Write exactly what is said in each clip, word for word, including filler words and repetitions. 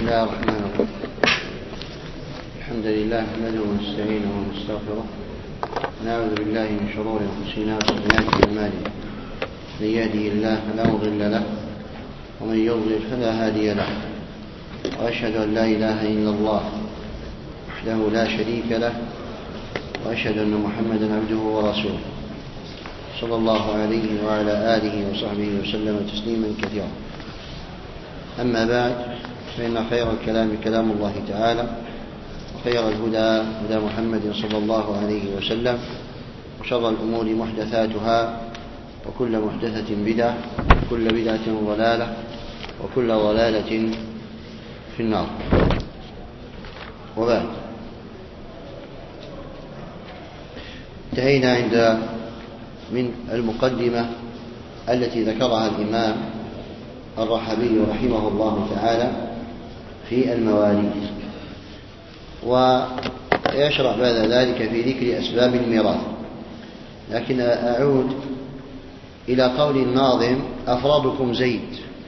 الله الرحمن الرحيم. الحمد لله نحمده ونستعينه ونستغفره، نعوذ بالله من شرور أنفسنا وسيئات أعمالنا، من يهده الله فلا مضل له ومن يضلل فلا هادي له، وأشهد أن لا إله إلا الله وحده لا شريك له، وأشهد أن محمدا عبده ورسوله صلى الله عليه وعلى آله وصحبه وسلم تسليما كثيرا. أما بعد، فإن خير الكلام كلام الله تعالى، وخير الهدى هدى محمد صلى الله عليه وسلم، وشر الأمور محدثاتها، وكل محدثة بدعة، وكل بدعة ضلالة، وكل ضلالة في النار. وبعد، انتهينا عند من المقدمة التي ذكرها الإمام الرحبي رحمه الله تعالى في المواريث، ويشرع بعد ذلك في ذكر أسباب الميراث. لكن أعود إلى قول الناظم: أفرادكم زيد،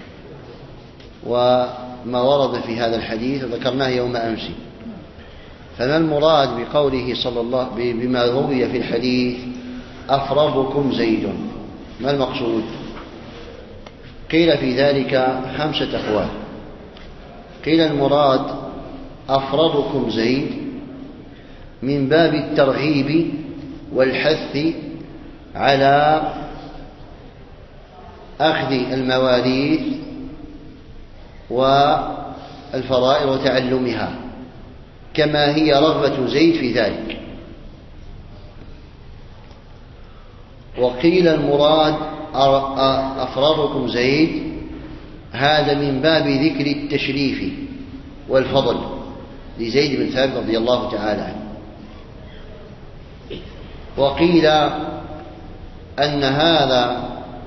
وما ورد في هذا الحديث ذكرناه يوم أمس. فما المراد بقوله صلى الله بما روي في الحديث أفرادكم زيد؟ ما المقصود؟ قيل في ذلك خمسة أقوال. قيل المراد أفرادكم زيد من باب الترغيب والحث على أخذ المواريث والفرائض وتعلمها، كما هي رغبة زيد في ذلك. وقيل المراد أفرادكم زيد هذا من باب ذكر التشريف والفضل لزيد بن ثابت رضي الله تعالى عنه. وقيل أن هذا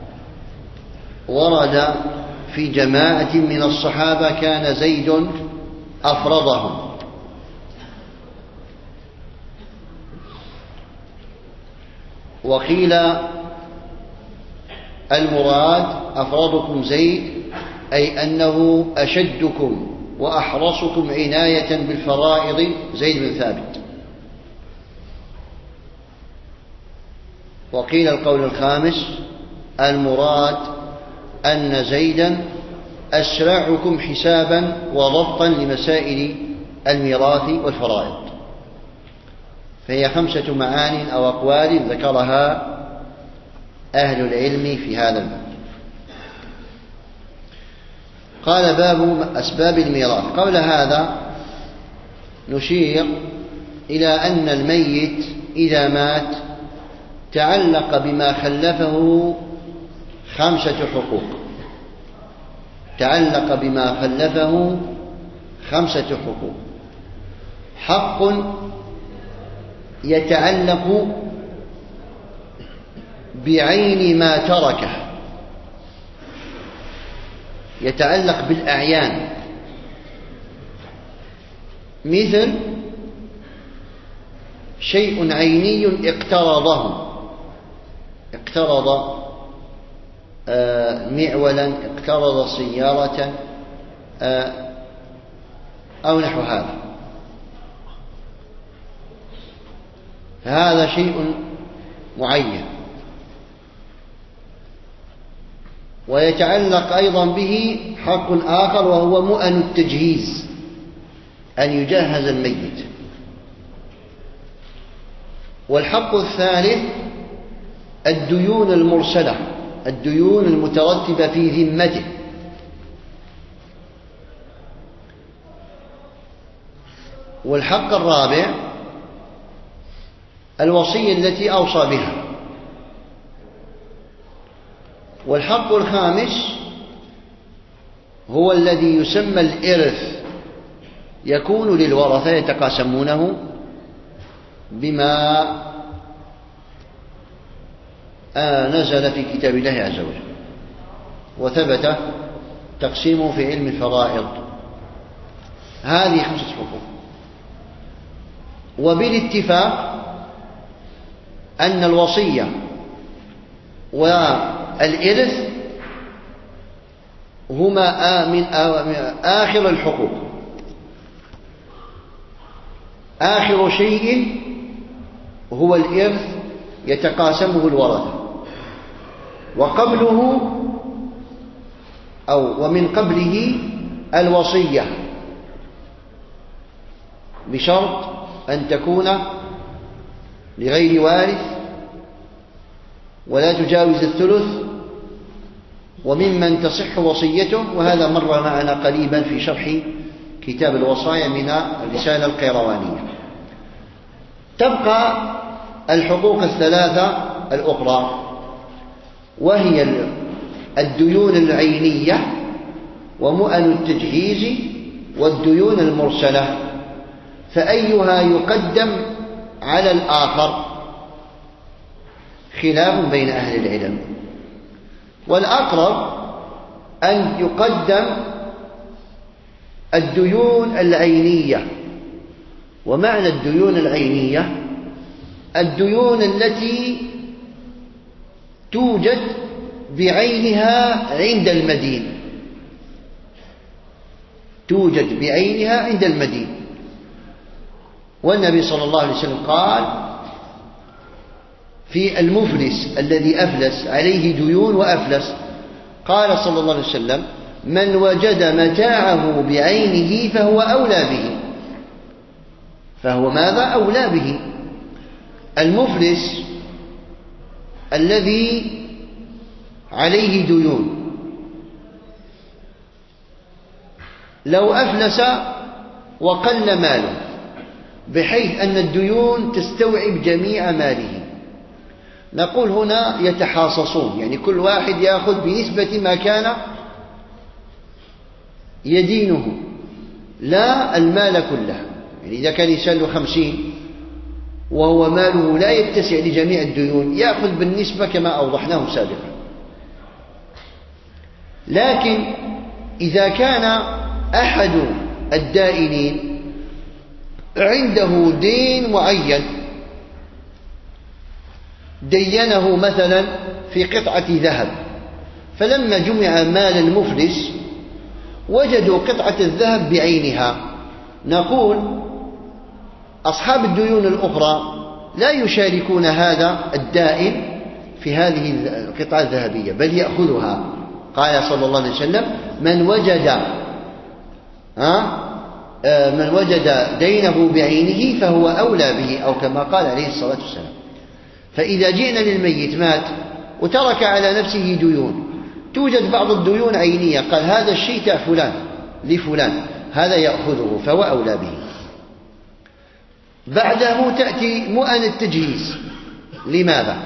ورد في جماعة من الصحابة كان زيد أفرضهم. وقيل المراد أفرادكم زيد أي أنه أشدكم وأحرصكم عناية بالفرائض زيد بن ثابت. وقيل القول الخامس المراد أن زيدا أسرعكم حسابا وضبطا لمسائل الميراث والفرائض. فهي خمسة معان أو أقوال ذكرها أهل العلم في هذا الباب. قال: باب أسباب الميراث. قبل هذا نشير إلى أن الميت إذا مات تعلق بما خلفه خمسة حقوق. تعلق بما خلفه خمسة حقوق: حق يتعلق بعين ما تركه، يتعلق بالأعيان، مثل شيء عيني اقترضه، اقترض معولا، اقترض سيارة أو نحو هذا. هذا شيء معين. ويتعلق أيضا به حق آخر وهو مؤن التجهيز، أن يجهز الميت. والحق الثالث الديون المرسلة، الديون المترتبة في ذمته. والحق الرابع الوصية التي أوصى بها. والحق الخامس هو الذي يسمى الإرث، يكون للورثة يتقاسمونه بما نزل في كتاب الله عز وجل وثبت تقسيمه في علم الفرائض. هذه خمسة حقوق. وبالاتفاق أن الوصية والإرث هما من آخر الحقوق، آخر شيء هو الإرث يتقاسمه الورثة، وقبله أو ومن قبله الوصية، بشرط أن تكون لغير وارث ولا تجاوز الثلث، وممن تصح وصيته، وهذا مر معنا قريبا في شرح كتاب الوصايا من الرسالة القيروانية. تبقى الحقوق الثلاثة الأخرى، وهي الديون العينية ومؤن التجهيز والديون المرسلة، فأيها يقدم على الآخر خلاف بين أهل العلم، والأقرب أن يقدم الديون العينية. ومعنى الديون العينية الديون التي توجد بعينها عند المدين، توجد بعينها عند المدين. والنبي صلى الله عليه وسلم قال في المفلس الذي أفلس عليه ديون وأفلس، قال صلى الله عليه وسلم: من وجد متاعه بعينه فهو أولى به. فهو ماذا؟ أولى به. المفلس الذي عليه ديون لو أفلس وقل ماله بحيث أن الديون تستوعب جميع ماله، نقول هنا يتحاصصون، يعني كل واحد يأخذ بنسبة ما كان يدينه، لا المال كله. يعني إذا كان يسال له خمسين وهو ماله لا يتسع لجميع الديون، يأخذ بالنسبة كما أوضحناه سابقا. لكن إذا كان أحد الدائنين عنده دين معين دينه مثلا في قطعة ذهب، فلما جمع مال المفلس وجدوا قطعة الذهب بعينها، نقول أصحاب الديون الأخرى لا يشاركون هذا الدائن في هذه القطعة الذهبية، بل يأخذها. قال صلى الله عليه وسلم: من وجد ها من وجد دينه بعينه فهو أولى به، أو كما قال عليه الصلاة والسلام. فإذا جئنا للميت مات وترك على نفسه ديون، توجد بعض الديون عينية، قال هذا الشيء تاع فلان لفلان، هذا يأخذه فهو أولى به. بعده تأتي مؤن التجهيز. لماذا؟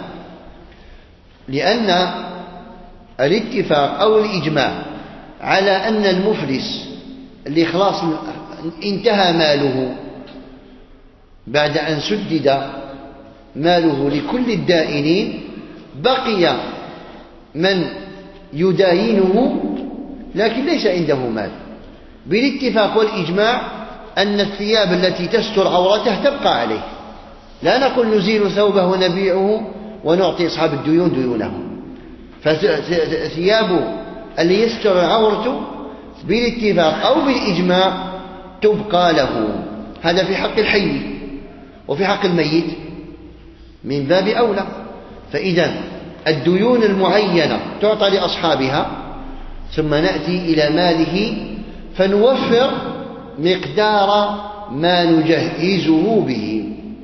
لأن الاتفاق أو الإجماع على أن المفلس اللي خلاص انتهى ماله بعد أن سدد ماله لكل الدائنين، بقي من يداينه لكن ليس عنده مال، بالاتفاق والإجماع أن الثياب التي تستر عورته تبقى عليه. لا نقول نزيل ثوبه ونبيعه ونعطي أصحاب الديون ديونهم، فثيابه اللي يستر عورته بالاتفاق أو بالإجماع تبقى له. هذا في حق الحي، وفي حق الميت من باب أولى. فإذا الديون المعينة تعطى لأصحابها، ثم نأتي إلى ماله فنوفر مقدار ما نجهزه به.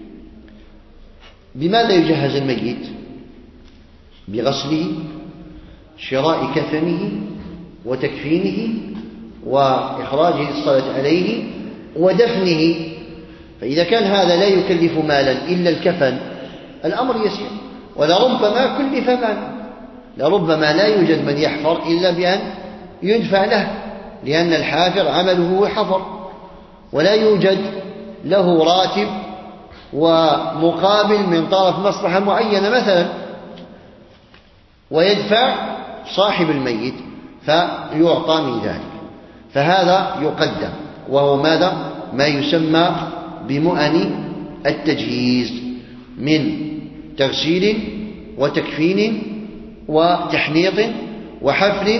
بماذا يجهز الميت؟ بغسله، شراء كفنه وتكفينه وإخراجه للصلاة عليه ودفنه. فإذا كان هذا لا يكلف مالا إلا الكفن الأمر يسير. ولربما كلف مال، لربما لا يوجد من يحفر إلا بأن يدفع له، لأن الحافر عمله حفر، ولا يوجد له راتب ومقابل من طرف مصلحة معينة مثلا، ويدفع صاحب الميت فيعطى من ذلك. فهذا يقدم، وهو ماذا؟ ما يسمى بمؤن التجهيز من تغسيل وتكفين وتحنيط وحفل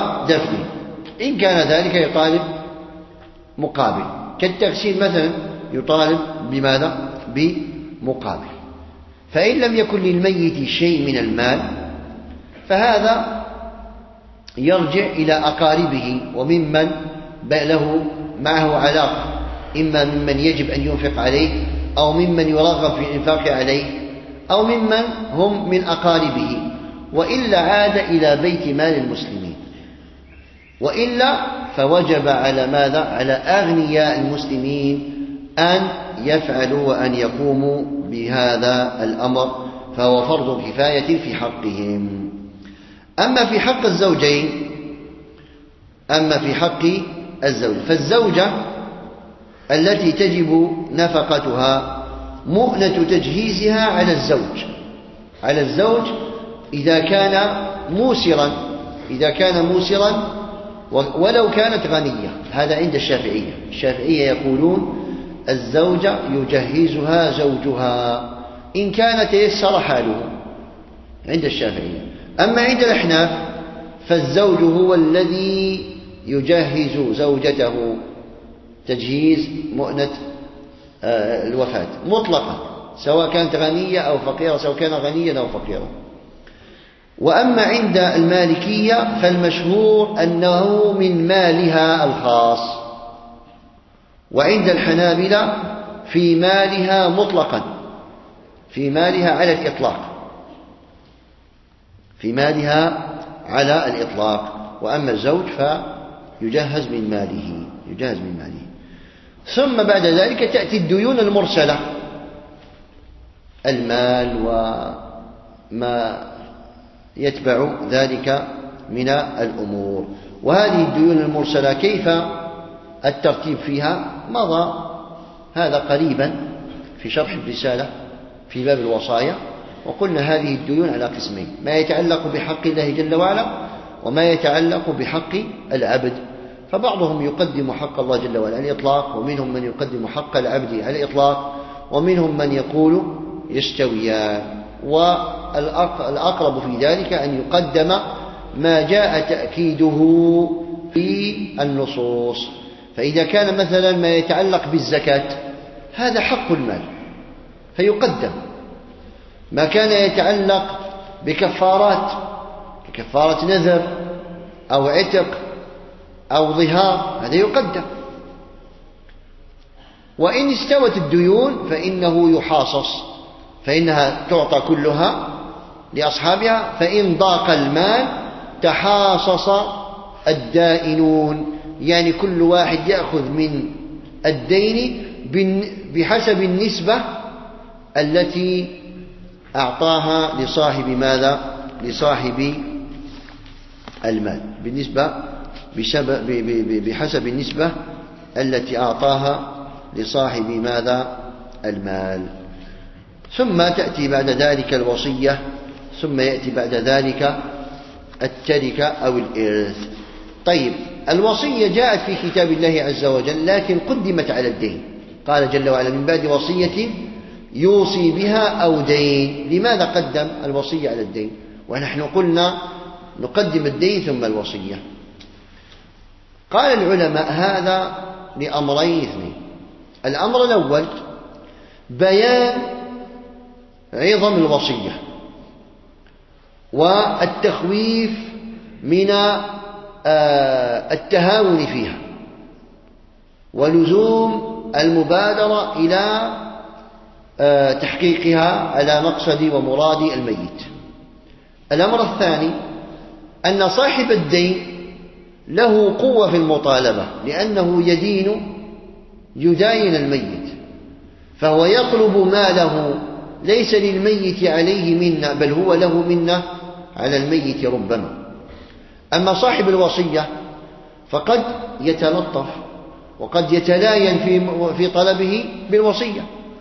ودفن، إن كان ذلك يطالب مقابل. كالتغسيل مثلا يطالب بماذا؟ بمقابل. فإن لم يكن للميت شيء من المال فهذا يرجع إلى أقاربه وممن له معه علاقة، إما ممن يجب أن ينفق عليه أو ممن يرغب في الإنفاق عليه أو ممن هم من أقاربه، وإلا عاد إلى بيت مال المسلمين. وإلا فوجب على ماذا؟ على أغنياء المسلمين أن يفعلوا وأن يقوموا بهذا الأمر، فهو فرض كفاية في حقهم. أما في حق الزوجين أما في حق الزوج فالزوجة التي تجب نفقتها مؤنة تجهيزها على الزوج على الزوج إذا كان موسرا إذا كان موسرا ولو كانت غنية. هذا عند الشافعية. الشافعية يقولون الزوجة يجهزها زوجها إن كان تيسر حاله عند الشافعية. أما عند الأحناف فالزوج هو الذي يجهز زوجته تجهيز مؤنة الوفاة مطلقا، سواء كانت غنية أو فقيرة، سواء كان غنيا أو فقيرا. وأما عند المالكية فالمشهور أنه من مالها الخاص، وعند الحنابلة في مالها مطلقا، في مالها على الإطلاق في مالها على الإطلاق. وأما الزوج فيجهز من ماله يجهز من ماله. ثم بعد ذلك تأتي الديون المرسلة، المال وما يتبع ذلك من الأمور. وهذه الديون المرسلة كيف الترتيب فيها؟ مضى هذا قريبا في شرح الرسالة في باب الوصايا، وقلنا هذه الديون على قسمين: ما يتعلق بحق الله جل وعلا وما يتعلق بحق العبد. فبعضهم يقدم حق الله جل وعلا على الإطلاق، ومنهم من يقدم حق العبد على الإطلاق، ومنهم من يقول يستويان. والأقرب في ذلك أن يقدم ما جاء تأكيده في النصوص. فإذا كان مثلا ما يتعلق بالزكاة هذا حق المال فيقدم. ما كان يتعلق بكفارات ككفارة نذر أو عتق أو ظهار هذا يقدم. وإن استوت الديون فإنه يحاصص، فإنها تعطى كلها لأصحابها. فإن ضاق المال تحاصص الدائنون، يعني كل واحد يأخذ من الدين بحسب النسبة التي أعطاها لصاحب ماذا؟ لصاحب المال، بالنسبة بحسب النسبة التي أعطاها لصاحب ماذا؟ المال. ثم تأتي بعد ذلك الوصية، ثم يأتي بعد ذلك التركة أو الإرث. طيب، الوصية جاءت في كتاب الله عز وجل لكن قدمت على الدين. قال جل وعلا: من بعد وصية يوصي بها أو دين. لماذا قدم الوصية على الدين ونحن قلنا نقدم الدين ثم الوصية؟ قال العلماء هذا لأمرين اثنين. الأمر الأول بيان عظم الوصية والتخويف من التهاون فيها ولزوم المبادرة إلى تحقيقها على مقصد ومراد الميت. الأمر الثاني أن صاحب الدين له قوة في المطالبة، لأنه يدين يداين الميت، فهو يطلب ماله ليس للميت عليه منة، بل هو له منة على الميت ربما. أما صاحب الوصية فقد يتلطف وقد يتلاين في في طلبه بالوصية،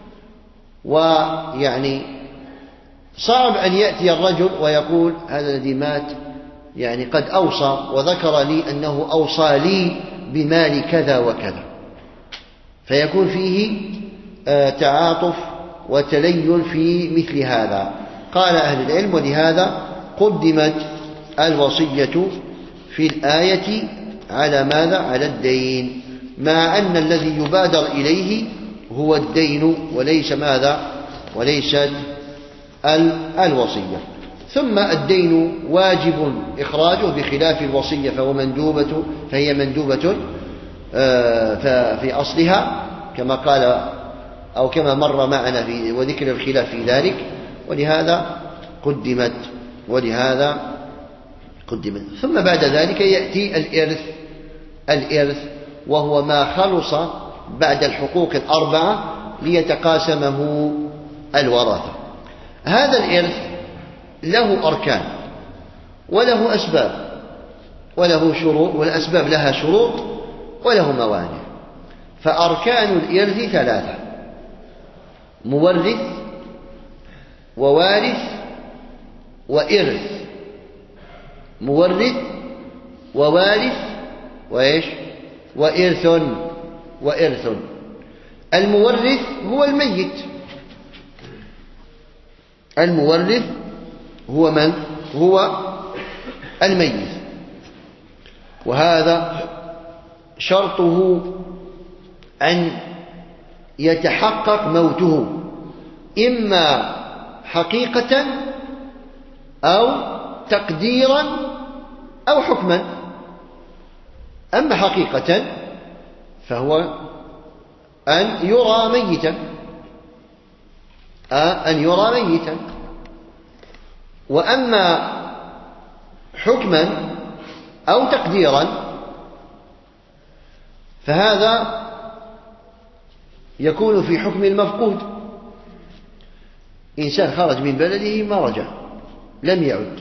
ويعني صعب أن يأتي الرجل ويقول: هذا الذي مات يعني قد أوصى وذكر لي أنه أوصى لي بمال كذا وكذا، فيكون فيه تعاطف وتلين في مثل هذا. قال أهل العلم: ولهذا قدمت الوصية في الآية على ماذا؟ على الدين، مع أن الذي يبادر إليه هو الدين وليس ماذا؟ وليست الوصية. ثم الدين واجب إخراجه بخلاف الوصية فهو مندوبة فهي مندوبة في أصلها كما قال أو كما مر معنا في وذكر الخلاف في ذلك، ولهذا قدمت ولهذا قدمت. ثم بعد ذلك يأتي الإرث الإرث وهو ما خلص بعد الحقوق الأربعة ليتقاسمه الورثة. هذا الإرث له أركان وله أسباب وله شروط، والأسباب لها شروط وله موانع. فأركان الإرث ثلاثة: مورث ووارث وإرث. مورث ووارث وإيش؟ وإرث وإرث. المورث هو الميت. المورث هو من؟ هو الميت، وهذا شرطه أن يتحقق موته إما حقيقة أو تقديرا أو حكما. أما حقيقة فهو أن يرى ميتا أن يرى ميتا وأما حكما أو تقديرا فهذا يكون في حكم المفقود. إنسان خرج من بلده ما رجع، لم يعد،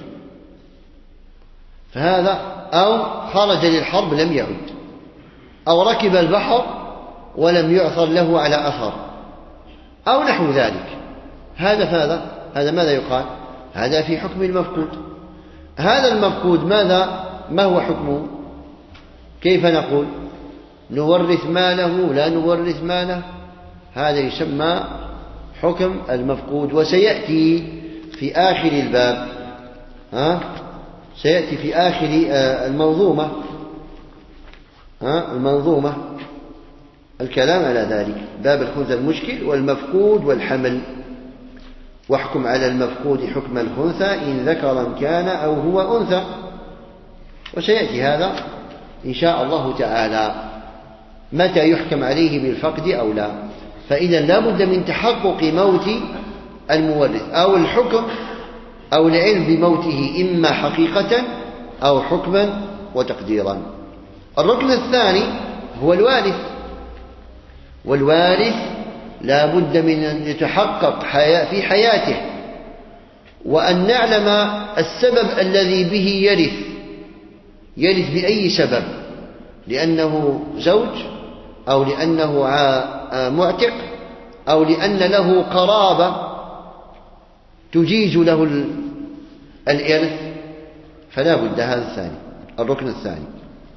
فهذا أو خرج للحرب لم يعد، أو ركب البحر ولم يعثر له على أثر، أو نحو ذلك. هذا فهذا هذا ماذا يقال؟ هذا في حكم المفقود. هذا المفقود ماذا ما هو حكمه؟ كيف نقول نورث ماله لا نورث ماله؟ هذا يسمى حكم المفقود، وسيأتي في آخر الباب ها سيأتي في آخر المنظومة ها المنظومة الكلام على ذلك، باب الخنثى المشكل والمفقود والحمل. واحكم على المفقود حكم الخنثى إن ذكرا كان أو هو أنثى. وسيأتي هذا إن شاء الله تعالى متى يحكم عليه بالفقد أو لا. فإذا لا بد من تحقق موت المورث أو الحكم أو العلم بموته إما حقيقة أو حكما وتقديرا. الركن الثاني هو الوارث. والوارث لا بد من أن يتحقق في حياته وأن نعلم السبب الذي به يرث. يرث بأي سبب؟ لأنه زوج أو لأنه معتق أو لأن له قرابة تجيز له الإرث، فلا بد. هذا الثاني الركن الثاني.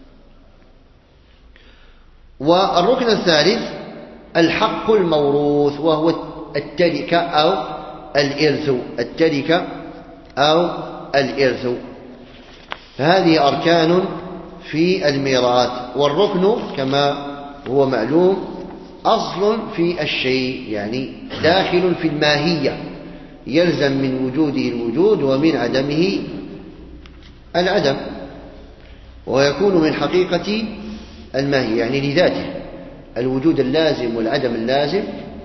والركن الثالث الحق الموروث وهو التركة أو الإرث. التركة أو الإرث. فهذه أركان في الميراث. والركن كما هو معلوم أصل في الشيء، يعني داخل في الماهية، يلزم من وجوده الوجود ومن عدمه العدم، ويكون من حقيقة الماهية يعني لذاته، الوجود اللازم والعدم اللازم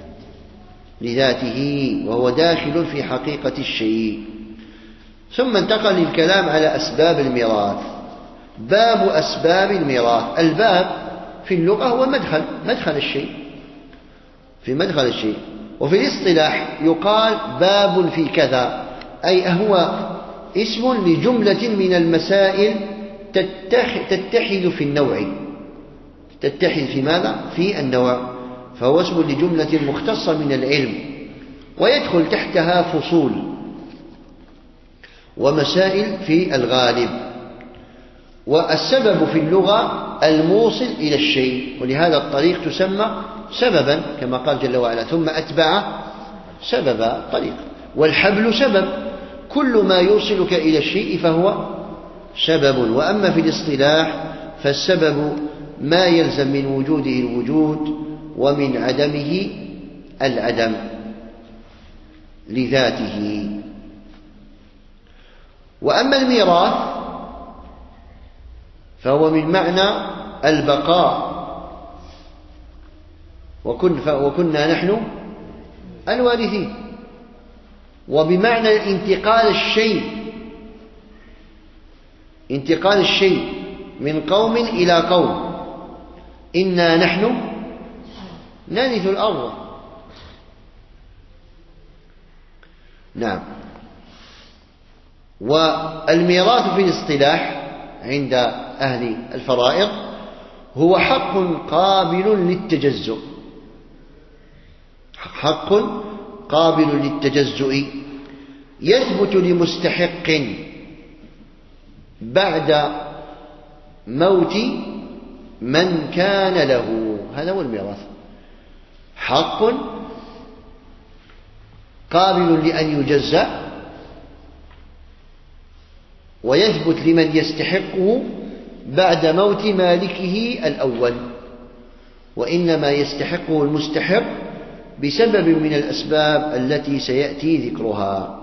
لذاته، وهو داخل في حقيقة الشيء. ثم انتقل للكلام على أسباب الميراث. باب أسباب الميراث. الباب في اللغة هو مدخل مدخل الشيء، في مدخل الشيء. وفي الاصطلاح يقال باب في كذا، أي هو اسم لجملة من المسائل تتحد في النوع. تتحد في ماذا؟ في النوع. فهو اسم لجملة مختصة من العلم، ويدخل تحتها فصول ومسائل في الغالب. والسبب في اللغة الموصل إلى الشيء، ولهذا الطريق تسمى سببا كما قال جل وعلا ثم أتبع سببا الطريق. والحبل سبب، كل ما يوصلك إلى الشيء فهو سبب. وأما في الاصطلاح فالسبب ما يلزم من وجوده الوجود ومن عدمه العدم لذاته. وأما الميراث فهو من معنى البقاء، وكنا نحن الوارثين، وبمعنى انتقال الشيء انتقال الشيء من قوم إلى قوم. إنا نحن نرث الأرض. نعم. والميراث في الاصطلاح عند أهل الفرائض هو حق قابل للتجزؤ، حق قابل للتجزؤ يثبت لمستحق بعد موت من كان له. هذا هو الميراث، حق قابل لأن يجزأ ويثبت لمن يستحقه بعد موت مالكه الأول، وإنما يستحقه المستحق بسبب من الأسباب التي سيأتي ذكرها.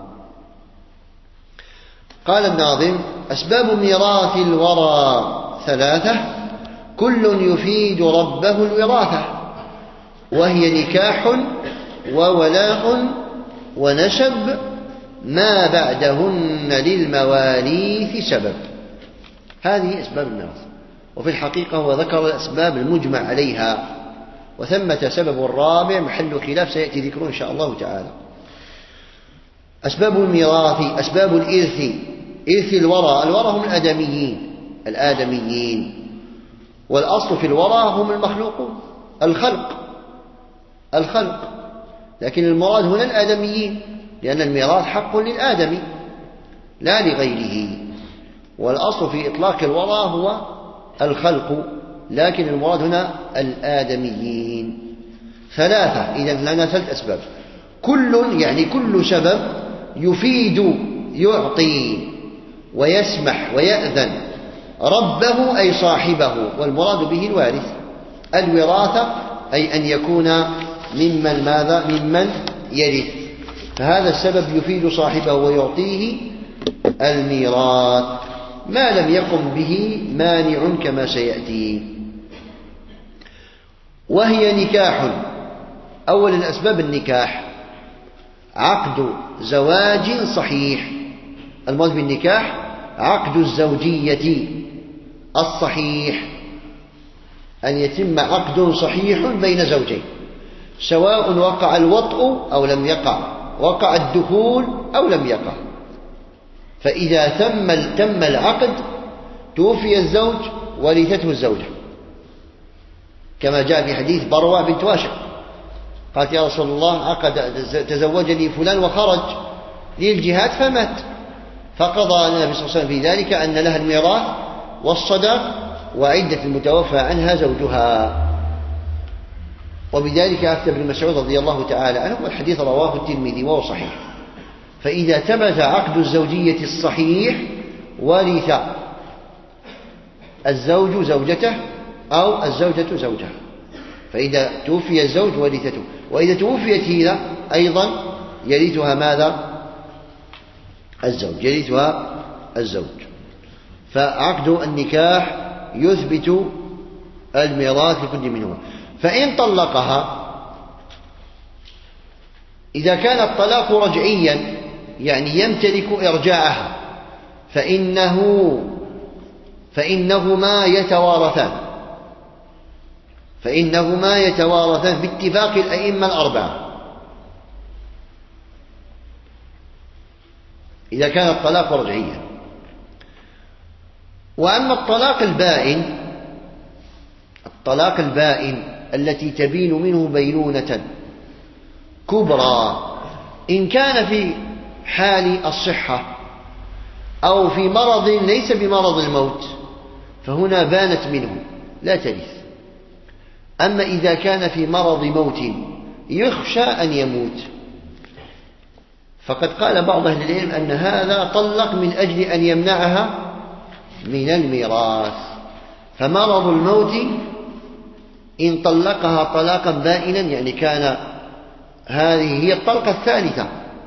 قال الناظم: أسباب ميراث الورى ثلاثة، كل يفيد ربه الوراثة، وهي نكاح وولاء ونسب، ما بعدهن للمواريث سبب. هذه أسباب الميراث، وفي الحقيقة هو ذكر الأسباب المجمع عليها، وثمة سبب الرابع محل خلاف سيأتي ذكره إن شاء الله تعالى. أسباب الميراث: أسباب الإرث، إرث الورى. الورى هم الآدميين الآدميين والأصل في الورى هم المخلوقون، الخلق الخلق لكن المراد هنا الآدميين، لأن الميراث حق للآدمي لا لغيره، والأصل في إطلاق الورى هو الخلق، لكن المراد هنا الآدميين. ثلاثة، إذن لنا ثلاث أسباب. كل يعني كل سبب يفيد يعطي ويسمح ويأذن ربه أي صاحبه، والمراد به الوارث. الوراثة أي أن يكون ممن ماذا ممن يرث، فهذا السبب يفيد صاحبه ويعطيه الميراث ما لم يقم به مانع كما سيأتي. وهي نكاح. أول الأسباب النكاح، عقد زواج صحيح. المراد بالنكاح عقد الزوجية الصحيح، أن يتم عقد صحيح بين زوجين، سواء وقع الوطء أو لم يقع، وقع الدخول أو لم يقع. فإذا تم تم العقد توفي الزوج ورثته الزوجة، كما جاء في حديث بروة بنت واشق قالت: يا رسول الله، عقد تزوجني فلان وخرج للجهاد فمات، فقضى النبي صلى الله عليه وسلم في ذلك أن لها الميراث والصداق وعدة المتوفى عنها زوجها. وبذلك أفتى ابن مسعود رضي الله تعالى عنه، والحديث رواه الترمذي وهو صحيح. فإذا ثبت عقد الزوجية الصحيح ورث الزوج زوجته أو الزوجة زوجها، فإذا توفي الزوج ورثته، وإذا توفيت هي أيضا يرثها ماذا؟ الزوج، يرثها الزوج. فعقد النكاح يثبت الميراث لكل منهما. فإن طلقها، إذا كان الطلاق رجعيا يعني يمتلك إرجاعها، فإنه فإنهما يتوارثان فإنهما يتوارثان باتفاق الأئمة الأربعة، إذا كان الطلاق رجعيا. وأما الطلاق البائن، الطلاق البائن التي تبين منه بينونة كبرى، إن كان في حال الصحة أو في مرض ليس بمرض الموت فهنا بانت منه لا ترث. أما إذا كان في مرض موت يخشى أن يموت، فقد قال بعض أهل العلم أن هذا طلق من أجل أن يمنعها من الميراث. فمرض الموت إن طلقها طلاقا بائنا يعني كان هذه هي الطلقة الثالثة،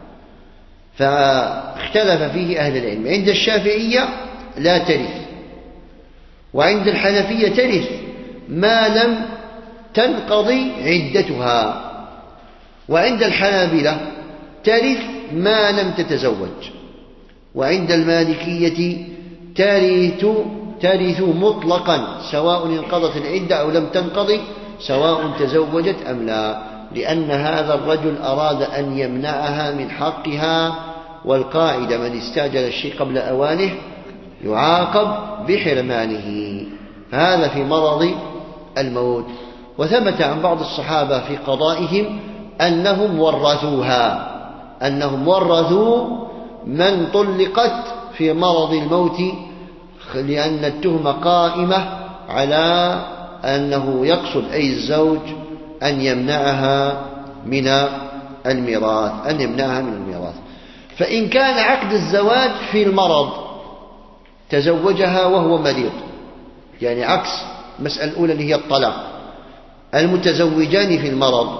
فاختلف فيه أهل العلم. عند الشافعية لا ترث، وعند الحنفية ترث ما لم تنقضي عدتها، وعند الحنابلة ترث ما لم تتزوج، وعند المالكية ترث ترث مطلقا سواء انقضت العدة أو لم تنقضي، سواء تزوجت أم لا، لأن هذا الرجل أراد أن يمنعها من حقها، والقاعدة من استعجل الشيء قبل أوانه يعاقب بحرمانه. هذا في مرض الموت. وثبت عن بعض الصحابة في قضائهم أنهم ورثوها، أنهم ورثوا من طلقت في مرض الموت، لأن التهمة قائمة على أنه يقصد أي الزوج أن يمنعها من الميراث أن يمنعها من الميراث. فإن كان عقد الزواج في المرض تزوجها وهو مريض، يعني عكس المسألة الأولى اللي هي الطلاق، المتزوجان في المرض،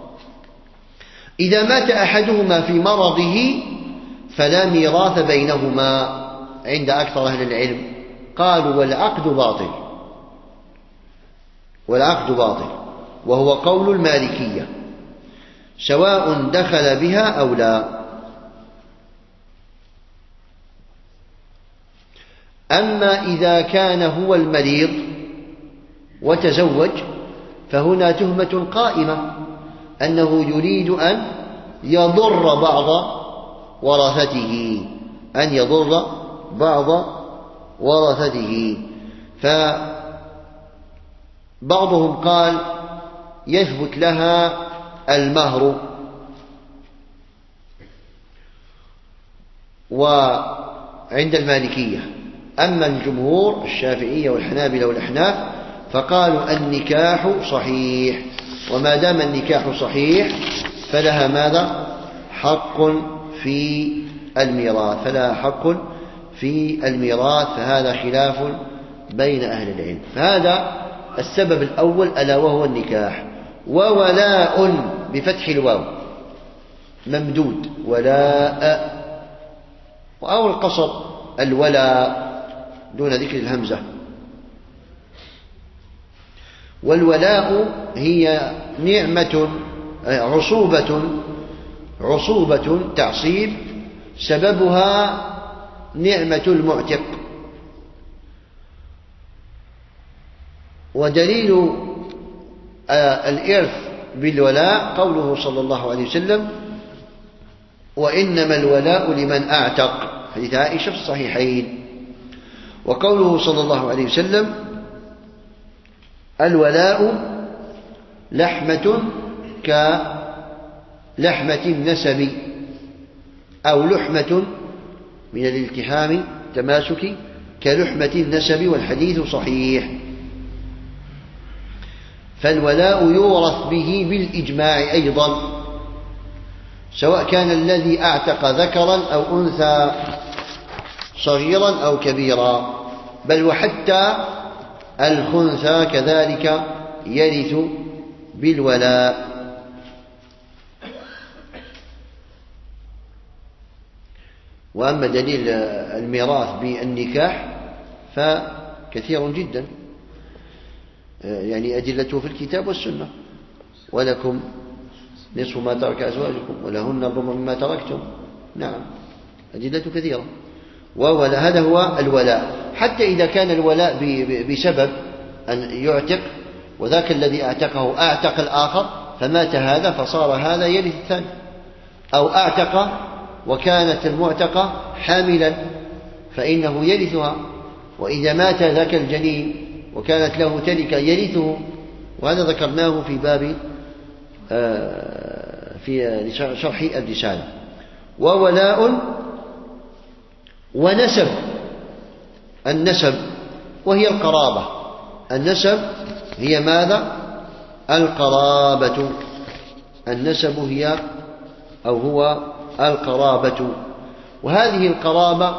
إذا مات أحدهما في مرضه فلا ميراث بينهما عند أكثر أهل العلم. قالوا والعقد باطل، والعقد باطل، وهو قول المالكية، سواء دخل بها أو لا. أما إذا كان هو المريض وتزوج فهنا تهمة قائمة أنه يريد أن يضر بعض ورثته، أن يضر بعض ورثته. فبعضهم قال يثبت لها المهر، وعند المالكية. أما الجمهور الشافعية والحنابلة والأحناف فقالوا النكاح صحيح، وما دام النكاح صحيح فلها ماذا؟ حق في الميراث، فلها حق في الميراث. فهذا خلاف بين أهل العلم. فهذا السبب الأول ألا وهو النكاح. وولاء بفتح الواو ممدود، ولاء، أو القصر الولاء دون ذكر الهمزة. والولاء هي نعمة عصوبة عصوبة تعصيب سببها نعمة المعتق. ودليل الإرث بالولاء قوله صلى الله عليه وسلم وإنما الولاء لمن أعتق، حديث عائشة في الصحيحين. وقوله صلى الله عليه وسلم الولاء لحمة كلحمة النسب، أو لحمة من الالتحام تماسك كلحمة النسب، والحديث صحيح. فالولاء يورث به بالإجماع أيضا، سواء كان الذي أعتق ذكرا أو أنثى، صغيرا أو كبيرا، بل وحتى الخنثى كذلك يرث بالولاء. وأما دليل الميراث بالنكاح فكثير جدا، يعني أدلته في الكتاب والسنة. ولكم نصف ما ترك أزواجكم ولهن الربع مما تركتم. نعم، أدلة كثيرة. وولا هذا هو الولاء، حتى إذا كان الولاء بسبب أن يعتق، وذاك الذي أعتقه أعتق الآخر فمات هذا فصار هذا يرث الثاني، أو أعتق وكانت المعتقة حاملا فإنه يرثها، وإذا مات ذاك الجنين وكانت له تركة يرثه. وهذا ذكرناه في باب في شرح الرسالة. وولاء ونسب، النسب وهي القرابة، النسب هي ماذا؟ القرابة، النسب هي أو هو القرابة. وهذه القرابة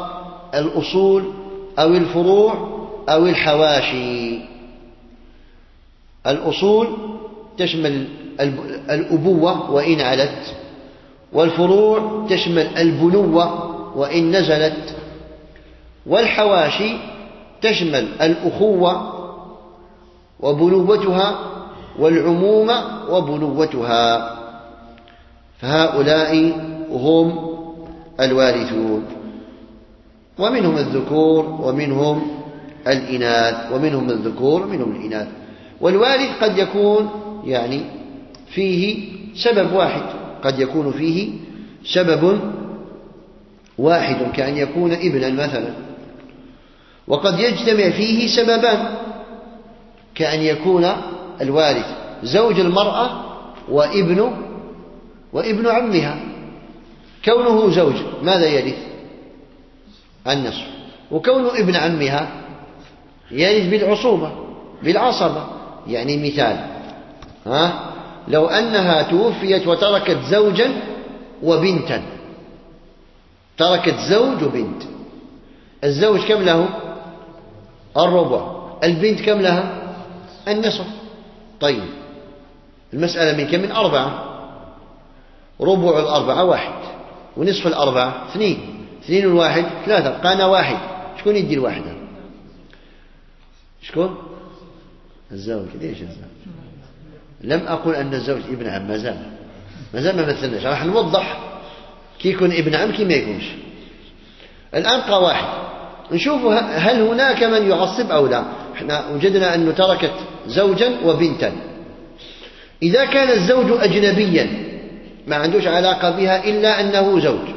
الأصول أو الفروع أو الحواشي. الأصول تشمل الأبوة وإن علت، والفروع تشمل البنوة وإن نزلت، والحواشي تشمل الأخوة وبنوتها والعموم وبنوتها. فهؤلاء هم الوارثون، ومنهم الذكور ومنهم الإناث، ومنهم الذكور ومنهم الإناث. والوارث قد يكون يعني فيه سبب واحد، قد يكون فيه سبب واحد كأن يكون ابنا مثلا، وقد يجتمع فيه سببان كأن يكون الوارث زوج المرأة وابن وابن عمها. كونه زوج ماذا يرث؟ النصف، وكونه ابن عمها يرث بالعصوبة بالعصبة. يعني مثال، ها لو أنها توفيت وتركت زوجا وبنتا، تركت زوج وبنت، الزوج كم له؟ الربع، البنت كم لها؟ النصف. طيب المسألة من كم؟ من أربعة. ربع الأربعة واحد، ونصف الأربعة اثنين، اثنين والواحد ثلاثة، بقانا واحد. شكون يدي الواحدة؟ شكون؟ الزوج. ليش الزوج؟ لم أقل أن الزوج ابن عم، ما زال ما زال ما مثلناش، راح نوضح كي يكون ابن عم كي ما يكونش. الآن بقى واحد، نشوف هل هناك من يعصب أو لا. احنا وجدنا أنه تركت زوجا وبنتا. إذا كان الزوج أجنبيا ما عندوش علاقة بها إلا أنه زوج،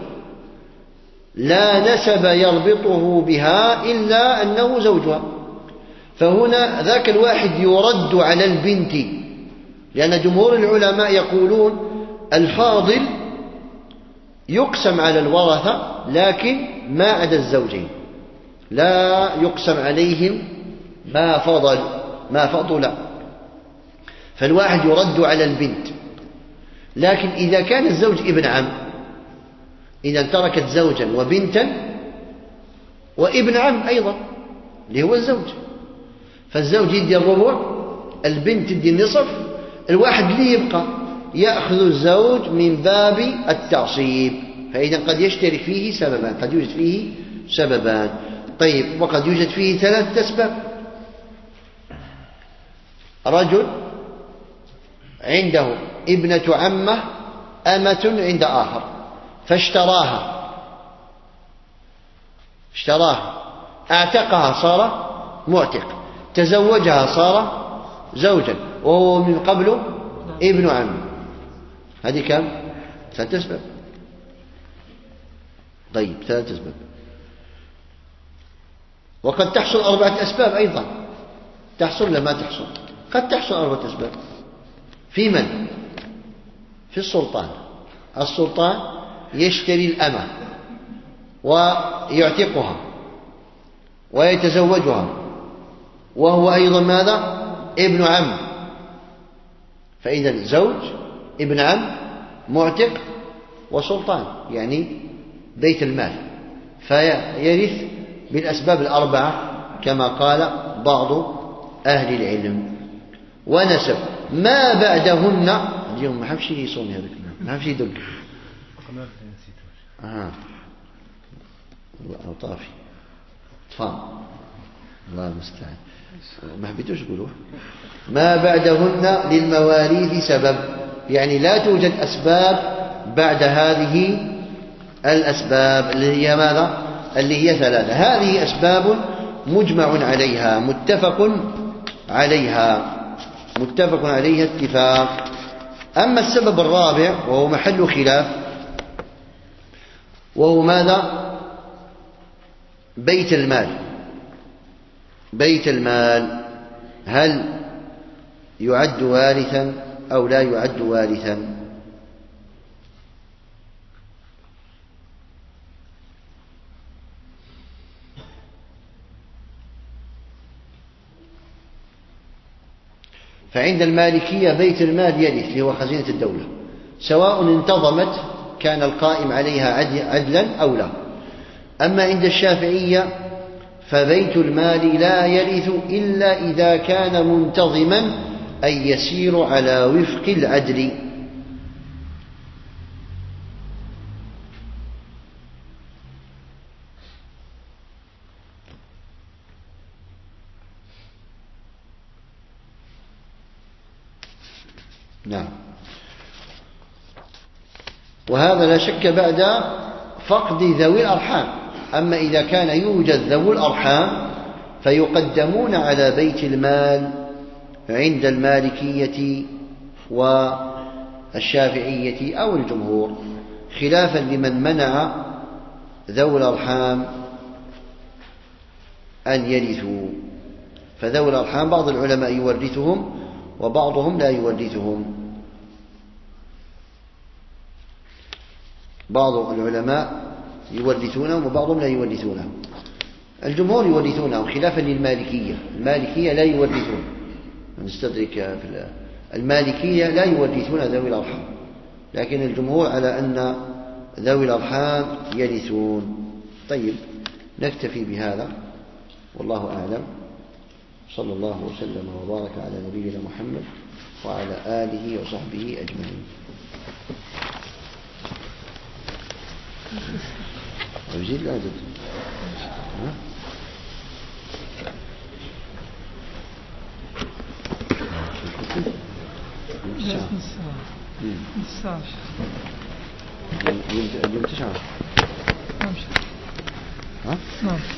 لا نسب يربطه بها إلا أنه زوجها، فهنا ذاك الواحد يرد على البنت، لأن جمهور العلماء يقولون الفاضل يقسم على الورثة لكن ما عدا الزوجين، لا يقسم عليهم ما فضل ما فضل، فالواحد يرد على البنت. لكن إذا كان الزوج ابن عم، إذا تركت زوجا وبنتا وابن عم أيضا اللي هو الزوج، فالزوج يدي الربع، البنت تدي النصف، الواحد اللي يبقى يأخذ الزوج من باب التعصيب. فإذا قد يشترك فيه سببان، قد يوجد فيه سببان. طيب وقد يوجد فيه ثلاثة أسباب. رجل عنده ابنة عمه أمة عند آخر فاشتراها، اشتراها اعتقها صار معتق، تزوجها صار زوجا، وهو من قبل ابن عم. هذه كم؟ ثلاثة أسباب. طيب ثلاثة أسباب. وقد تحصل أربعة أسباب أيضا، تحصل لما تحصل، قد تحصل أربعة أسباب. في من؟ في السلطان. السلطان يشتري الأمة ويعتقها ويتزوجها، وهو أيضا ماذا؟ ابن عم. فإذا زوج، ابن عم، معتق، وسلطان، يعني بيت المال، فيرث بالأسباب الأربعة كما قال بعض أهل العلم. ونسب ما بعدهن. اليوم ما حبش يصوني هذاك، ما حبش يدق. آه الله طافي طفان، الله المستعان، ما حبيتوش تقولوا. ما بعدهن للمواريث سبب، يعني لا توجد أسباب بعد هذه الأسباب اللي هي ماذا؟ اللي هي ثلاثة. هذه أسباب مجمع عليها متفق عليها متفق عليها اتفاق. أما السبب الرابع وهو محل خلاف، وهو ماذا؟ بيت المال. بيت المال هل يعد وارثا أو لا يعد وارثا؟ فعند المالكية بيت المال يرث، اللي هو خزينة الدولة، سواء انتظمت كان القائم عليها عدلا أو لا. أما عند الشافعية فبيت المال لا يرث إلا إذا كان منتظما أي يسير على وفق العدل. نعم. وهذا لا شك بعد فقد ذوي الأرحام. أما إذا كان يوجد ذوي الأرحام فيقدمون على بيت المال عند المالكية والشافعية أو الجمهور، خلافا لمن منع ذوي الأرحام أن يرثوا. فذوي الأرحام بعض العلماء يورثهم وبعضهم لا يورثهم. بعض العلماء يورثونهم وبعضهم لا يورثونهم. الجمهور يورثونهم خلافا للمالكية. المالكية لا يورثون، نستدرك في المالكية لا يورثون ذوي الأرحام، لكن الجمهور على أن ذوي الأرحام يرثون. طيب، نكتفي بهذا والله أعلم. صلى الله وسلم وبارك على نبينا محمد وعلى آله وصحبه أجمعين. أزيد لا أزيد؟ الساعة اليوم تسعة. نعم.